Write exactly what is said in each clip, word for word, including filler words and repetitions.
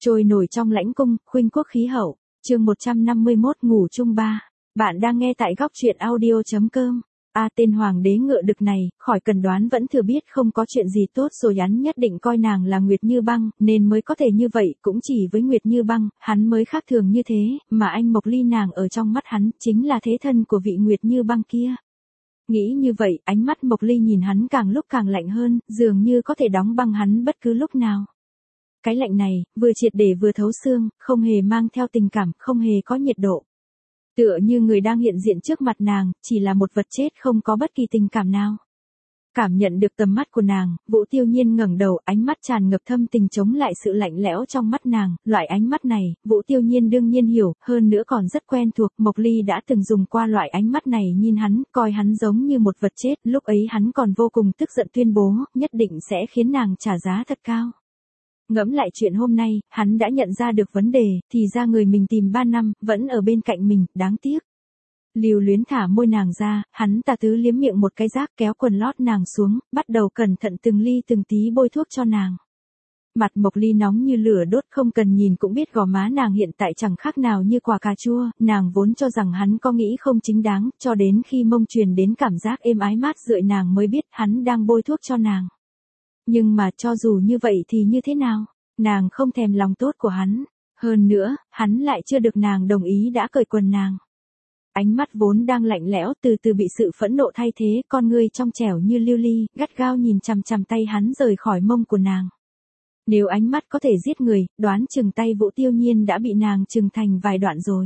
Trôi nổi trong lãnh cung, khuynh quốc khí hậu, chương một trăm năm mươi mốt ngủ chung ba. Bạn đang nghe tại góc truyện audio.com. A tên hoàng đế ngựa đực này, khỏi cần đoán vẫn thừa biết không có chuyện gì tốt rồi hắn nhất định coi nàng là Nguyệt Như Băng, nên mới có thể như vậy, cũng chỉ với Nguyệt Như Băng, hắn mới khác thường như thế, mà anh Mộc Ly nàng ở trong mắt hắn, chính là thế thân của vị Nguyệt Như Băng kia. Nghĩ như vậy, ánh mắt Mộc Ly nhìn hắn càng lúc càng lạnh hơn, dường như có thể đóng băng hắn bất cứ lúc nào. Cái lạnh này, vừa triệt để vừa thấu xương, không hề mang theo tình cảm, không hề có nhiệt độ. Tựa như người đang hiện diện trước mặt nàng, chỉ là một vật chết không có bất kỳ tình cảm nào. Cảm nhận được tầm mắt của nàng, Vũ Tiêu Nhiên ngẩng đầu, ánh mắt tràn ngập thâm tình chống lại sự lạnh lẽo trong mắt nàng, loại ánh mắt này, Vũ Tiêu Nhiên đương nhiên hiểu, hơn nữa còn rất quen thuộc, Mộc Ly đã từng dùng qua loại ánh mắt này nhìn hắn, coi hắn giống như một vật chết, lúc ấy hắn còn vô cùng tức giận tuyên bố, nhất định sẽ khiến nàng trả giá thật cao. Ngẫm lại chuyện hôm nay, hắn đã nhận ra được vấn đề, thì ra người mình tìm ba năm, vẫn ở bên cạnh mình, đáng tiếc. Lưu luyến thả môi nàng ra, hắn tà tứ liếm miệng một cái rác kéo quần lót nàng xuống, bắt đầu cẩn thận từng ly từng tí bôi thuốc cho nàng. Mặt Mộc Ly nóng như lửa đốt, không cần nhìn cũng biết gò má nàng hiện tại chẳng khác nào như quả cà chua, nàng vốn cho rằng hắn có nghĩ không chính đáng, cho đến khi mông truyền đến cảm giác êm ái mát rượi nàng mới biết hắn đang bôi thuốc cho nàng. Nhưng mà cho dù như vậy thì như thế nào? Nàng không thèm lòng tốt của hắn. Hơn nữa, hắn lại chưa được nàng đồng ý đã cởi quần nàng. Ánh mắt vốn đang lạnh lẽo từ từ bị sự phẫn nộ thay thế, con ngươi trong trẻo như lưu ly, gắt gao nhìn chằm chằm tay hắn rời khỏi mông của nàng. Nếu ánh mắt có thể giết người, đoán chừng tay Vũ Tiêu Nhiên đã bị nàng chừng thành vài đoạn rồi.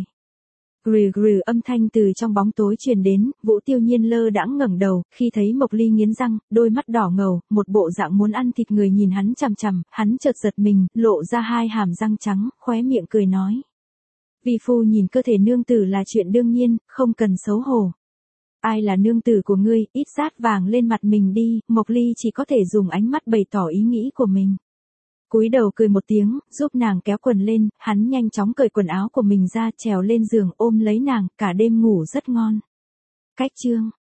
Grừ grừ âm thanh từ trong bóng tối truyền đến, Vũ Tiêu Nhiên lơ đãng ngẩng đầu, khi thấy Mộc Ly nghiến răng, đôi mắt đỏ ngầu, một bộ dạng muốn ăn thịt người nhìn hắn chằm chằm, hắn chợt giật mình, lộ ra hai hàm răng trắng, khóe miệng cười nói. Vi phu nhìn cơ thể nương tử là chuyện đương nhiên, không cần xấu hổ. Ai là nương tử của ngươi, ít rát vàng lên mặt mình đi, Mộc Ly chỉ có thể dùng ánh mắt bày tỏ ý nghĩ của mình. Cúi đầu cười một tiếng, giúp nàng kéo quần lên, hắn nhanh chóng cởi quần áo của mình ra, trèo lên giường ôm lấy nàng, cả đêm ngủ rất ngon. Cách chương